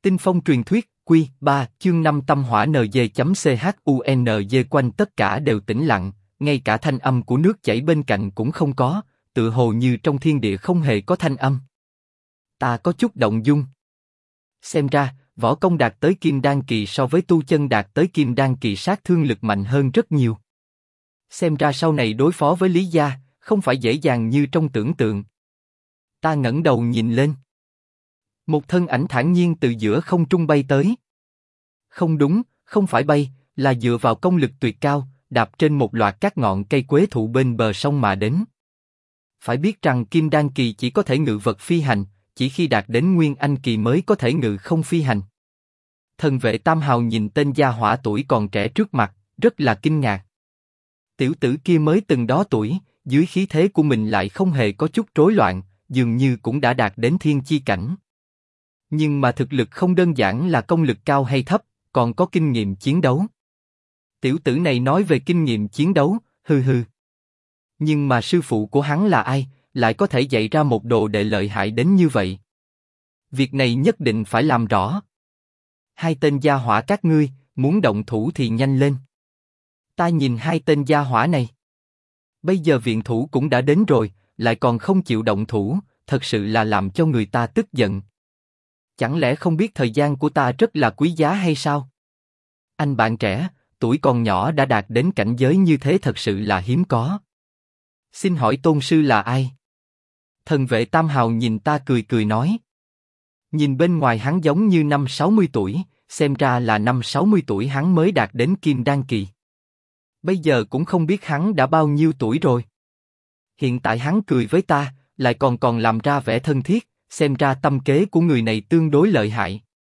Tinh phong truyền thuyết, Quy 3, chương 5 tâm hỏa NG.CHUNG quanh tất cả đều tĩnh lặng, ngay cả thanh âm của nước chảy bên cạnh cũng không có, tựa hồ như trong thiên địa không hề có thanh âm. Ta có chút động dung. Xem ra, võ công đạt tới Kim Đan kỳ so với tu chân đạt tới Kim Đan kỳ sát thương lực mạnh hơn rất nhiều. Xem ra sau này đối phó với Lý gia, không phải dễ dàng như trong tưởng tượng. Ta ngẩng đầu nhìn lên. Một thân ảnh thản nhiên từ giữa không trung bay tới. Không đúng, không phải bay, là dựa vào công lực tuyệt cao, đạp trên một loạt các ngọn cây quế thụ bên bờ sông mà đến. Phải biết rằng Kim Đan kỳ chỉ có thể ngự vật phi hành, chỉ khi đạt đến Nguyên Anh kỳ mới có thể ngự không phi hành. Thần vệ Tam Hào nhìn tên gia hỏa tuổi còn trẻ trước mặt, rất là kinh ngạc. Tiểu tử kia mới từng đó tuổi, dưới khí thế của mình lại không hề có chút rối loạn, dường như cũng đã đạt đến thiên chi cảnh. Nhưng mà thực lực không đơn giản là công lực cao hay thấp, còn có kinh nghiệm chiến đấu. Tiểu tử này nói về kinh nghiệm chiến đấu, hừ hừ. Nhưng mà sư phụ của hắn là ai, lại có thể dạy ra một đồ đệ lợi hại đến như vậy? Việc này nhất định phải làm rõ. Hai tên gia hỏa các ngươi, muốn động thủ thì nhanh lên. Ta nhìn hai tên gia hỏa này. Bây giờ viện thủ cũng đã đến rồi, lại còn không chịu động thủ, thật sự là làm cho người ta tức giận. Chẳng lẽ không biết thời gian của ta rất là quý giá hay sao? Anh bạn trẻ, tuổi còn nhỏ đã đạt đến cảnh giới như thế thật sự là hiếm có. Xin hỏi tôn sư là ai? Thần vệ Tam Hào nhìn ta cười cười nói. Nhìn bên ngoài hắn giống như 50-60 tuổi, xem ra là 50-60 tuổi hắn mới đạt đến Kim Đan kỳ. Bây giờ cũng không biết hắn đã bao nhiêu tuổi rồi. Hiện tại hắn cười với ta, lại còn làm ra vẻ thân thiết, xem ra tâm kế của người này tương đối lợi hại.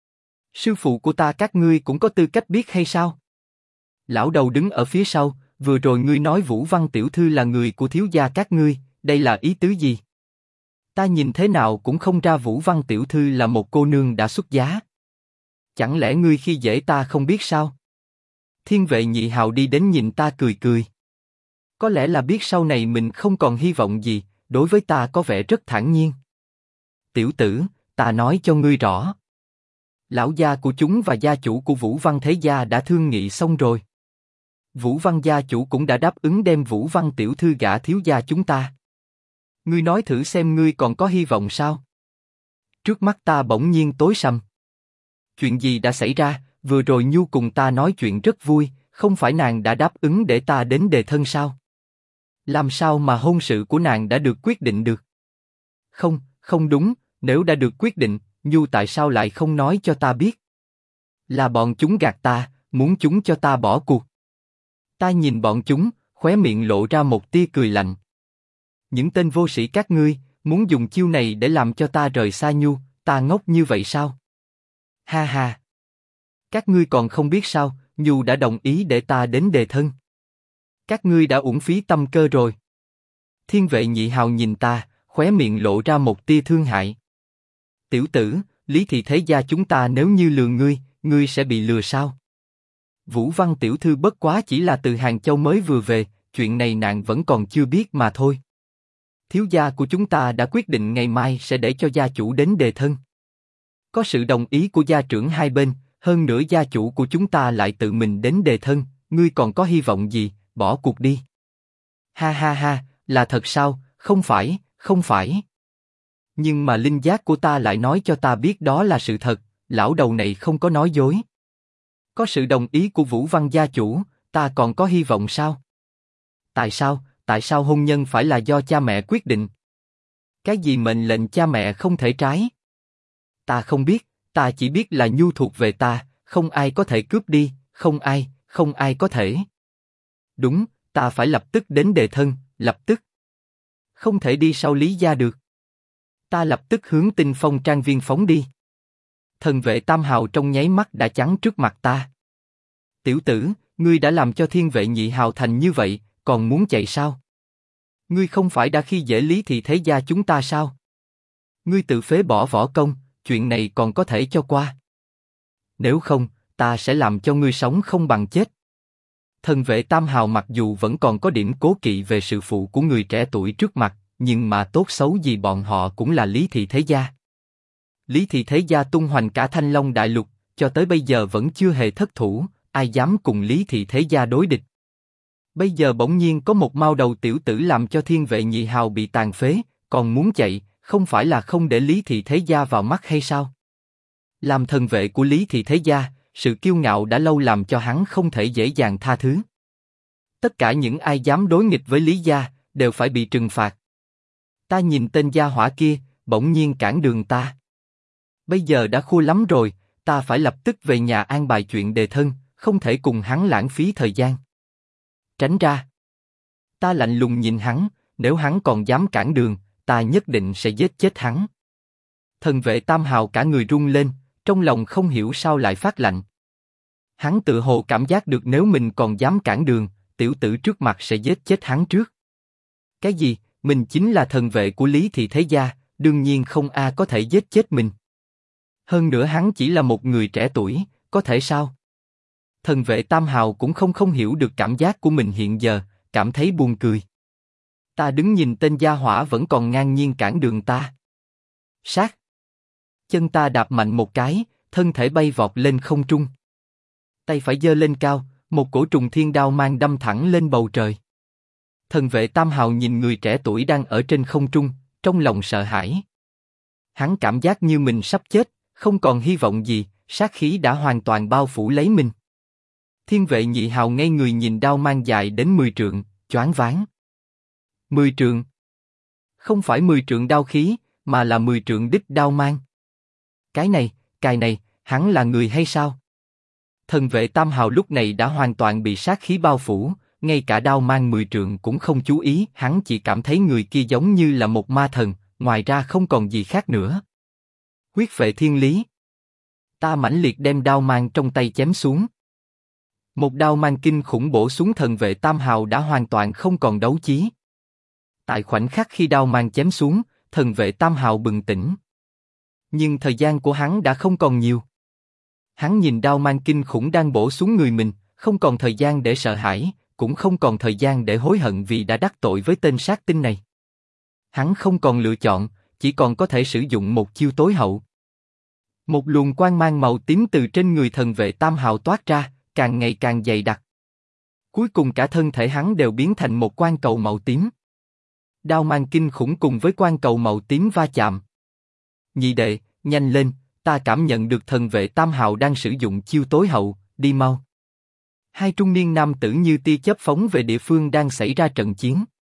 Sư phụ của ta các ngươi cũng có tư cách biết hay sao? Lão đầu đứng ở phía sau, vừa rồi ngươi nói Vũ Văn tiểu thư là người của thiếu gia các ngươi, đây là ý tứ gì? Ta nhìn thế nào cũng không ra Vũ Văn tiểu thư là một cô nương đã xuất giá. Chẳng lẽ ngươi khi dễ ta không biết sao? Thiên vệ Nhị Hào đi đến nhìn ta cười cười. Có lẽ là biết sau này mình không còn hy vọng gì, đối với ta có vẻ rất thản nhiên. Tiểu tử, ta nói cho ngươi rõ. Lão gia của chúng và gia chủ của Vũ Văn thế gia đã thương nghị xong rồi. Vũ Văn gia chủ cũng đã đáp ứng đem Vũ Văn tiểu thư gả thiếu gia chúng ta. Ngươi nói thử xem ngươi còn có hy vọng sao? Trước mắt ta bỗng nhiên tối sầm. Chuyện gì đã xảy ra? Vừa rồi Nhu cùng ta nói chuyện rất vui, không phải nàng đã đáp ứng để ta đến đề thân sao? Làm sao mà hôn sự của nàng đã được quyết định được? Không, không đúng, nếu đã được quyết định, Nhu tại sao lại không nói cho ta biết? Là bọn chúng gạt ta, muốn chúng cho ta bỏ cuộc. Ta nhìn bọn chúng, khóe miệng lộ ra một tia cười lạnh. Những tên vô sĩ các ngươi, muốn dùng chiêu này để làm cho ta rời xa Nhu, ta ngốc như vậy sao? Ha ha! Các ngươi còn không biết sao, Nhu đã đồng ý để ta đến đề thân. Các ngươi đã uổng phí tâm cơ rồi. Thiên vệ Nhị Hào nhìn ta, khóe miệng lộ ra một tia thương hại. Tiểu tử, Lý thị thế gia chúng ta nếu như lừa ngươi, ngươi sẽ bị lừa sao? Vũ Văn tiểu thư bất quá chỉ là từ Hàng Châu mới vừa về, chuyện này nàng vẫn còn chưa biết mà thôi. Thiếu gia của chúng ta đã quyết định ngày mai sẽ để cho gia chủ đến đề thân. Có sự đồng ý của gia trưởng hai bên, hơn nữa gia chủ của chúng ta lại tự mình đến đề thân, ngươi còn có hy vọng gì, bỏ cuộc đi. Ha ha ha, là thật sao? Không phải, không phải. Nhưng mà linh giác của ta lại nói cho ta biết đó là sự thật, lão đầu này không có nói dối. Có sự đồng ý của Vũ Văn gia chủ, ta còn có hy vọng sao? Tại sao hôn nhân phải là do cha mẹ quyết định? Cái gì mệnh lệnh cha mẹ không thể trái? Ta không biết, ta chỉ biết là Nhu thuộc về ta, không ai có thể cướp đi, không ai có thể. Đúng, ta phải lập tức đến đề thân, lập tức. Không thể đi sau Lý gia được. Ta lập tức hướng Tinh Phong trang viên phóng đi. Thần vệ Tam Hào trong nháy mắt đã chắn trước mặt ta. Tiểu tử, ngươi đã làm cho Thiên vệ Nhị Hào thành như vậy, còn muốn chạy sao? Ngươi không phải đã khi dễ Lý thị thế gia chúng ta sao? Ngươi tự phế bỏ võ công, chuyện này còn có thể cho qua. Nếu không, ta sẽ làm cho ngươi sống không bằng chết. Thần vệ Tam Hào mặc dù vẫn còn có điểm cố kỵ về sự phụ của người trẻ tuổi trước mặt, nhưng mà tốt xấu gì bọn họ cũng là Lý thị thế gia. Lý Thị thế gia tung hoành cả Thanh Long Đại Lục, cho tới bây giờ vẫn chưa hề thất thủ, ai dám cùng Lý Thị thế gia đối địch. Bây giờ bỗng nhiên có một mao đầu tiểu tử làm cho Thiên Vệ Nhị Hào bị tàn phế, còn muốn chạy, không phải là không để Lý Thị thế gia vào mắt hay sao? Làm thần vệ của Lý Thị thế gia, sự kiêu ngạo đã lâu làm cho hắn không thể dễ dàng tha thứ. Tất cả những ai dám đối nghịch với Lý gia, đều phải bị trừng phạt. Ta nhìn tên gia hỏa kia, bỗng nhiên cản đường ta. Bây giờ đã khua lắm rồi, ta phải lập tức về nhà an bài chuyện đề thân, không thể cùng hắn lãng phí thời gian. Tránh ra. Ta lạnh lùng nhìn hắn, nếu hắn còn dám cản đường, ta nhất định sẽ giết chết hắn. Thần vệ Tam Hào cả người run lên, trong lòng không hiểu sao lại phát lạnh. Hắn tự hồ cảm giác được nếu mình còn dám cản đường, tiểu tử trước mặt sẽ giết chết hắn trước. Cái gì? Mình chính là thần vệ của Lý Thị thế gia, đương nhiên không ai có thể giết chết mình. Hơn nữa hắn chỉ là một người trẻ tuổi, có thể sao? Thần vệ Tam Hào cũng không hiểu được cảm giác của mình hiện giờ, cảm thấy buồn cười. Ta đứng nhìn tên gia hỏa vẫn còn ngang nhiên cản đường ta. Sát! Chân ta đạp mạnh một cái, thân thể bay vọt lên không trung. Tay phải giơ lên cao, một cổ trùng thiên đao mang đâm thẳng lên bầu trời. Thần vệ Tam Hào nhìn người trẻ tuổi đang ở trên không trung, trong lòng sợ hãi. Hắn cảm giác như mình sắp chết, không còn hy vọng gì, sát khí đã hoàn toàn bao phủ lấy mình. Thiên Vệ Nhị Hào ngây người nhìn đao mang dài đến 10 trượng, choáng váng. 10 trượng? Không phải 10 trượng đao khí, mà là 10 trượng đích đao mang. Cái này, hắn là người hay sao? Thần vệ Tam Hào lúc này đã hoàn toàn bị sát khí bao phủ, ngay cả đao mang 10 trượng cũng không chú ý, hắn chỉ cảm thấy người kia giống như là một ma thần, ngoài ra không còn gì khác nữa. Huyết Phệ Thiên Lý. Ta mãnh liệt đem đao mang trong tay chém xuống. Một đao mang kinh khủng bổ xuống thần vệ Tam Hào đã hoàn toàn không còn đấu chí. Tại khoảnh khắc khi đao mang chém xuống, thần vệ Tam Hào bừng tỉnh. Nhưng thời gian của hắn đã không còn nhiều. Hắn nhìn đao mang kinh khủng đang bổ xuống người mình, không còn thời gian để sợ hãi, cũng không còn thời gian để hối hận vì đã đắc tội với tên sát tinh này. Hắn không còn lựa chọn, chỉ còn có thể sử dụng một chiêu tối hậu. Một luồng quang mang màu tím từ trên người thần vệ Tam Hào toát ra, càng ngày càng dày đặc. Cuối cùng cả thân thể hắn đều biến thành một quang cầu màu tím. Đao mang kinh khủng cùng với quang cầu màu tím va chạm. Nhị đệ, nhanh lên, ta cảm nhận được thần vệ Tam Hào đang sử dụng chiêu tối hậu, đi mau. Hai trung niên nam tử như tia chớp phóng về địa phương đang xảy ra trận chiến.